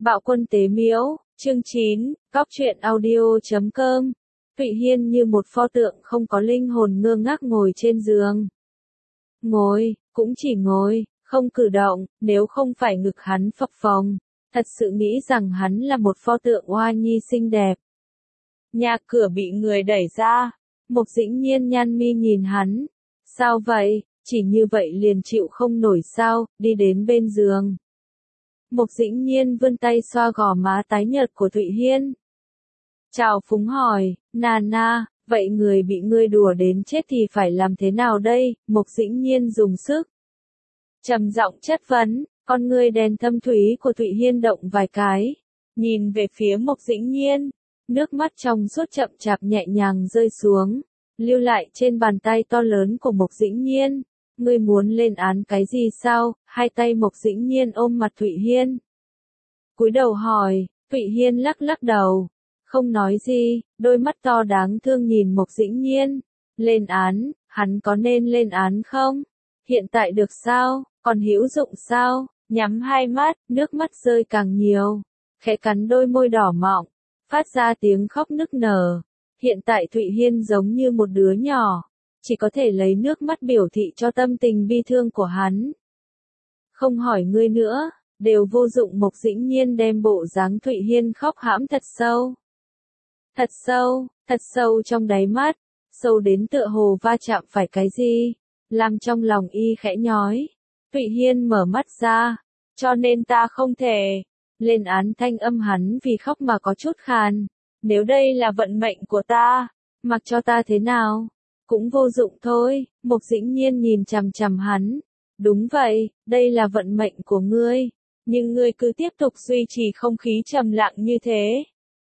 Bạo Quân Tế Miễu, chương 9, Cóc truyện audio.com. Thụy Hiên như một pho tượng không có linh hồn ngơ ngác ngồi trên giường. Ngồi, cũng chỉ ngồi, không cử động, nếu không phải ngực hắn phập phồng, thật sự nghĩ rằng hắn là một pho tượng oa nhi xinh đẹp. Nhà cửa bị người đẩy ra, Mộc Dĩnh Nhiên nhăn mi nhìn hắn. Sao vậy, chỉ như vậy liền chịu không nổi sao, đi đến bên giường. Mộc Dĩnh Nhiên vươn tay xoa gò má tái nhợt của Thụy Hiên. Chào phúng hỏi, Nana, vậy người bị ngươi đùa đến chết thì phải làm thế nào đây? Mộc Dĩnh Nhiên dùng sức trầm giọng chất vấn, con ngươi đen thâm thúy của Thụy Hiên động vài cái, nhìn về phía Mộc Dĩnh Nhiên, nước mắt trong suốt chậm chạp nhẹ nhàng rơi xuống, lưu lại trên bàn tay to lớn của Mộc Dĩnh Nhiên. Ngươi muốn lên án cái gì sao? Hai tay Mộc Dĩnh Nhiên ôm mặt Thụy Hiên, cúi đầu hỏi. Thụy Hiên lắc lắc đầu, không nói gì, đôi mắt to đáng thương nhìn Mộc Dĩnh Nhiên. Lên án, hắn có nên lên án không? Hiện tại được sao, còn hữu dụng sao? Nhắm hai mắt, nước mắt rơi càng nhiều, khẽ cắn đôi môi đỏ mọng, phát ra tiếng khóc nức nở. Hiện tại Thụy Hiên giống như một đứa nhỏ, chỉ có thể lấy nước mắt biểu thị cho tâm tình bi thương của hắn. Không hỏi ngươi nữa, đều vô dụng. Mộc Dĩnh Nhiên đem bộ dáng Thụy Hiên khóc hãm thật sâu. Thật sâu trong đáy mắt, sâu đến tựa hồ va chạm phải cái gì, làm trong lòng y khẽ nhói. Thụy Hiên mở mắt ra, cho nên ta không thể lên án. Thanh âm hắn vì khóc mà có chút khàn. Nếu đây là vận mệnh của ta, mặc cho ta thế nào cũng vô dụng thôi. Mộc Dĩnh Nhiên nhìn chằm chằm hắn. Đúng vậy, đây là vận mệnh của ngươi, nhưng ngươi cứ tiếp tục duy trì không khí trầm lặng như thế.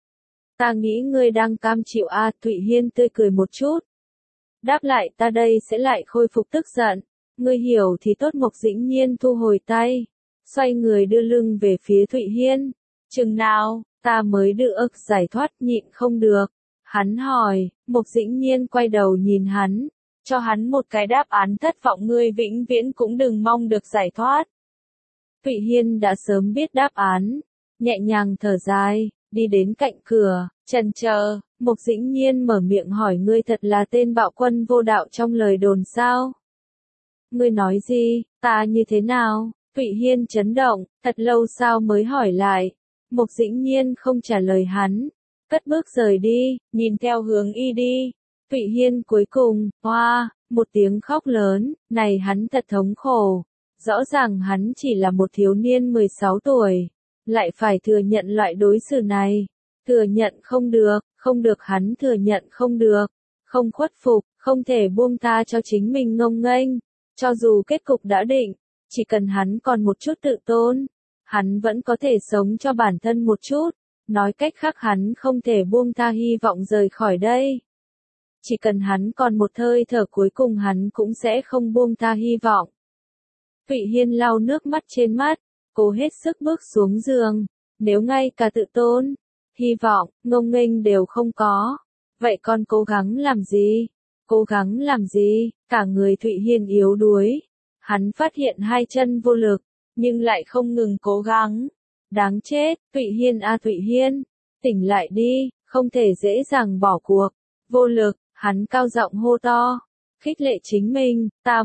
Ta nghĩ ngươi đang cam chịu à? Thụy Hiên tươi cười một chút, đáp lại, ta đây sẽ lại khôi phục tức giận. Ngươi hiểu thì tốt. Mộc Dĩnh Nhiên thu hồi tay, xoay người đưa lưng về phía Thụy Hiên. Chừng nào ta mới được giải thoát? Nhịn không được, hắn hỏi. Mộc Dĩnh Nhiên quay đầu nhìn hắn, cho hắn một cái đáp án thất vọng. Ngươi vĩnh viễn cũng đừng mong được giải thoát. Thụy Hiên đã sớm biết đáp án, nhẹ nhàng thở dài, đi đến cạnh cửa, chần chờ. Mộc Dĩnh Nhiên mở miệng hỏi, ngươi thật là tên bạo quân vô đạo trong lời đồn sao? Ngươi nói gì, ta như thế nào? Thụy Hiên chấn động, thật lâu sau mới hỏi lại. Mộc Dĩnh Nhiên không trả lời hắn, cất bước rời đi, nhìn theo hướng y đi. Thụy Hiên cuối cùng, hoa, một tiếng khóc lớn, này hắn thật thống khổ. Rõ ràng hắn chỉ là một thiếu niên 16 tuổi, lại phải thừa nhận loại đối xử này. Thừa nhận không được, hắn thừa nhận không được, không khuất phục, không thể buông tha cho chính mình ngông nghênh. Cho dù kết cục đã định, chỉ cần hắn còn một chút tự tôn, hắn vẫn có thể sống cho bản thân một chút. Nói cách khác, hắn không thể buông tha hy vọng rời khỏi đây. Chỉ cần hắn còn một hơi thở cuối cùng, hắn cũng sẽ không buông tha hy vọng. Thụy Hiên lau nước mắt trên mắt, cố hết sức bước xuống giường. Nếu ngay cả tự tôn, hy vọng, ngông nghênh đều không có, vậy còn cố gắng làm gì? Cố gắng làm gì? Cả người Thụy Hiên yếu đuối. Hắn phát hiện hai chân vô lực, nhưng lại không ngừng cố gắng. Đáng chết, Thụy Hiên à Thụy Hiên, tỉnh lại đi, không thể dễ dàng bỏ cuộc. Vô lực, hắn cao giọng hô to, khích lệ chính mình, ta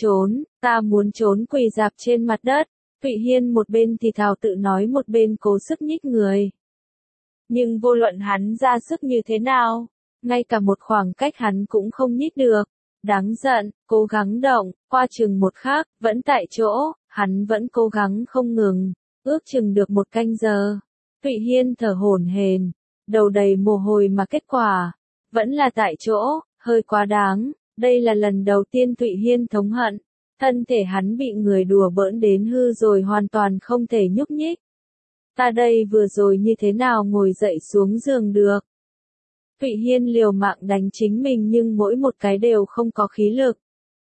muốn trốn. Quỳ rạp trên mặt đất. Thụy Hiên một bên thì thào tự nói, một bên cố sức nhích người. Nhưng vô luận hắn ra sức như thế nào, ngay cả một khoảng cách hắn cũng không nhích được. Đáng giận, cố gắng động, qua chừng một khắc, vẫn tại chỗ, hắn vẫn cố gắng không ngừng. Ước chừng được một canh giờ, Thụy Hiên thở hổn hển, đầu đầy mồ hôi mà kết quả vẫn là tại chỗ, hơi quá đáng. Đây là lần đầu tiên Thụy Hiên thống hận, thân thể hắn bị người đùa bỡn đến hư rồi, hoàn toàn không thể nhúc nhích. Ta đây vừa rồi như thế nào ngồi dậy xuống giường được? Thụy Hiên liều mạng đánh chính mình nhưng mỗi một cái đều không có khí lực.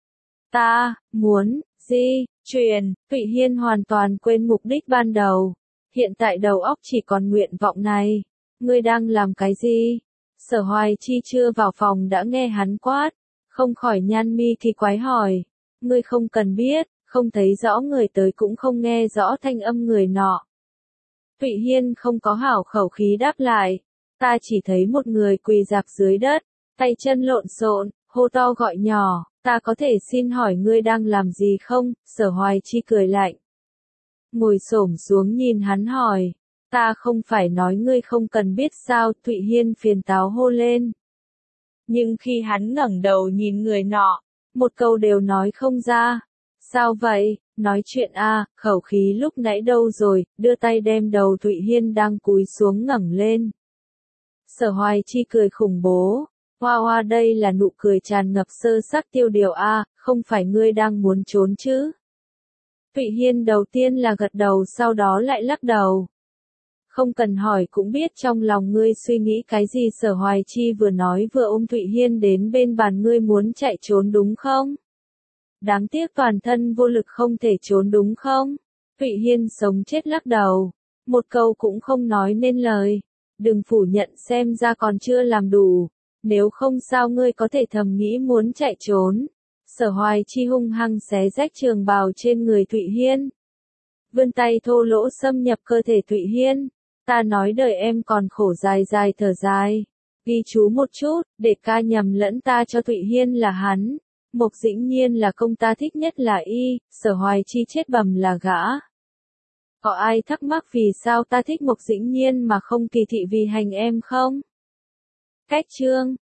Ta muốn truyền. Thụy Hiên hoàn toàn quên mục đích ban đầu. Hiện tại đầu óc chỉ còn nguyện vọng này. Ngươi đang làm cái gì? Sở Hoài Chi chưa vào phòng đã nghe hắn quát, không khỏi nhăn mi kỳ quái hỏi. Ngươi không cần biết, không thấy rõ người tới cũng không nghe rõ thanh âm người nọ. Thụy Hiên không có hảo khẩu khí đáp lại. Ta chỉ thấy một người quỳ rạp dưới đất, tay chân lộn xộn, hô to gọi nhỏ, ta có thể xin hỏi ngươi đang làm gì không? Sở Hoài Chi cười lạnh. Ngồi xổm xuống nhìn hắn hỏi, ta không phải nói ngươi không cần biết sao? Thụy Hiên phiền táo hô lên. Nhưng khi hắn ngẩng đầu nhìn người nọ, một câu đều nói không ra. Sao vậy? Nói chuyện a, khẩu khí lúc nãy đâu rồi? Đưa tay đem đầu Thụy Hiên đang cúi xuống ngẩng lên. Sở Hoài Chi cười khủng bố. Hoa hoa, đây là nụ cười tràn ngập sơ sắc tiêu điều a, không phải ngươi đang muốn trốn chứ? Thụy Hiên đầu tiên là gật đầu, sau đó lại lắc đầu. Không cần hỏi cũng biết trong lòng ngươi suy nghĩ cái gì. Sở Hoài Chi vừa nói vừa ôm Thụy Hiên đến bên bàn. Ngươi muốn chạy trốn đúng không? Đáng tiếc toàn thân vô lực không thể trốn đúng không? Thụy Hiên sống chết lắc đầu. Một câu cũng không nói nên lời. Đừng phủ nhận, xem ra còn chưa làm đủ. Nếu không sao ngươi có thể thầm nghĩ muốn chạy trốn. Sở Hoài Chi hung hăng xé rách trường bào trên người Thụy Hiên. Vươn tay thô lỗ xâm nhập cơ thể Thụy Hiên. Ta nói đời em còn khổ, dài dài thở dài. Ghi chú một chút, để ca nhầm lẫn ta cho Thụy Hiên là hắn. Mộc Dĩnh Nhiên là công ta thích nhất là y. Sở Hoài Chi chết bầm là gã. Có ai thắc mắc vì sao ta thích Mộc Dĩnh Nhiên mà không kỳ thị vì hành em không? Cách chương